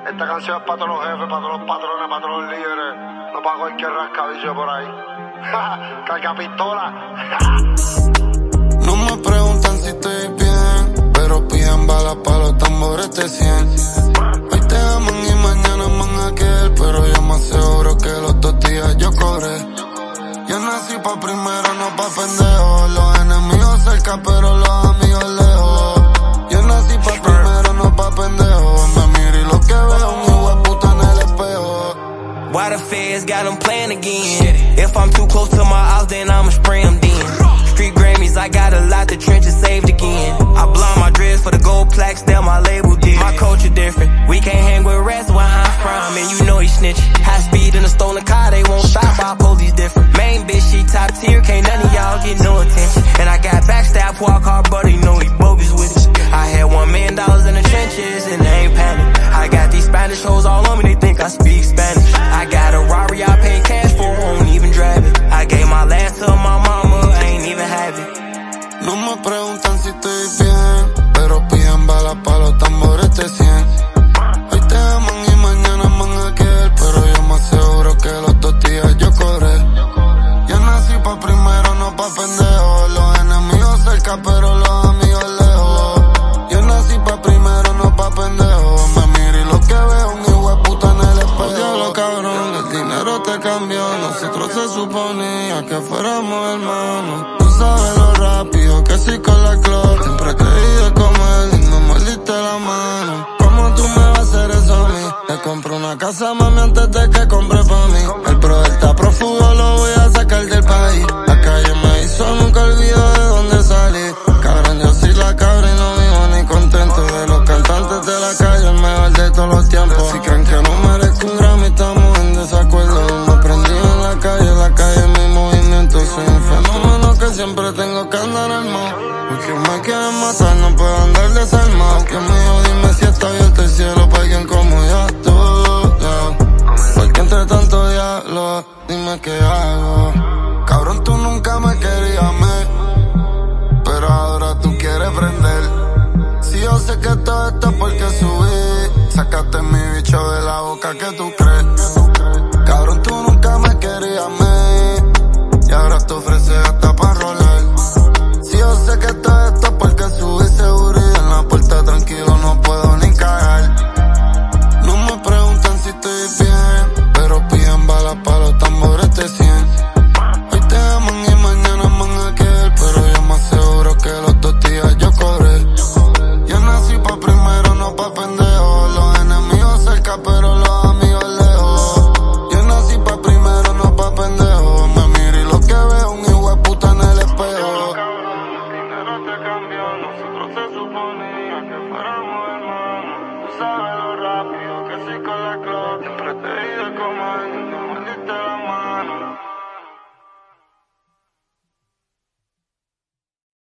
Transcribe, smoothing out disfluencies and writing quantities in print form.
Esta canción es para todos los jefes, para todos los patrones, para todos los líderes. No para cualquier rascabicho por ahí. Carga pistola. No me preguntan si estoy bien, pero piden balas para los tambores de 100. Hoy te aman y mañana aman aquel, pero yo me aseguro que los 2 días yo cobré. Yo nací pa' primero, no pa' pendejo. Los enemigos cerca, pero los amigos lejos. Yo nací pa' primero, no pa' pendejo. Me miro y lo que veo un hijo de puta en el espejo. Why the feds got them playing again? If I'm too close to my house, then I'ma spray them then. Street Grammys, I got a lot, the trenches saved again. I blonde my dreads for the gold plaques, that my label did. My culture different, we can't hang with rats where I'm from, and you know he snitching. High speed in a stolen car, they won't stop, our police different. Main bitch, she top tier, can't none of y'all get no attention. And I got backstab, walk hard, but you know he bogus with it. I had $1 million in the trenches, and they ain't panic. I got these Spanish hoes all on me, they think I speak Spanish. I got a Rari, I pay cash for, won't even drive it. I gave my last to my mama, I ain't even have it. No me preguntan si estoy bien, pero piden balas pa' los tambores de 100. Hoy te aman y mañana aman aquel, pero yo me aseguro que los 2 días yo cobré. Yo nací pa' primero, no pa' pendejo. Los enemigos cerca, pero los amigos lejos. Yo nací pa' primero, no pa' pendejo. Me miro y lo que veo un hijo de puta en el espejo. Diablo cabrón, el dinero te cambió. Nosotros se suponía que fuéramos hermanos. Tú sabes lo rápido que soy con la clock. Siempre creí de comer y me mordiste la mano. ¿Cómo tú me vas a hacer eso a mí? Le compro una casa, mami, antes de que compre pa' mí. El brother está prófugo, lo voy a sacar del país. La calle me hizo, nunca olvido de dónde salí. Cabrón, yo soy la cabra y no vivo ni contento. De los cantantes de la calle, el mejor de todos los tiempos. Si creen que no merezco un Grammy, estamos en desacuerdo. Me aprendí en la calle es mi movimiento. Soy un fenómeno que siempre tengo que andar armado. Porque me quieren matar, no puedo andar desarmado. Que me dijo, dime si está abierto el cielo para alguien como yo, tú, yeah. Porque entre tanto diablo, dime qué hago. Cabrón, tú nunca me querías, pero ahora tú quieres prender. Si yo sé que todo esto es porque subí, sacaste mi bicho de la boca, que tú crees. Cabrón, tú nunca me querías, y ahora te ofreces hasta pa' rolar. Si yo sé que todo esto es porque subí seguridad en la puerta, tranquilo, no puedo ni cagar. No me preguntan si estoy bien, pero piden balas pa' los tambores de 100. Hoy te aman y mañana aman aquel, pero yo me aseguro que los 2 días yo cobré. Yo nací pa' primero, no pa' pendejo. Los enemigos cerca, pero los amigos lejos. Yo nací pa' primero, no pa' pendejo. Me miro y lo que veo un hijo de puta en el espejo. El dinero te cambió, nosotros se suponía que fuéramos hermanos. Tú sabes lo rápido que soy con la clock. Siempre te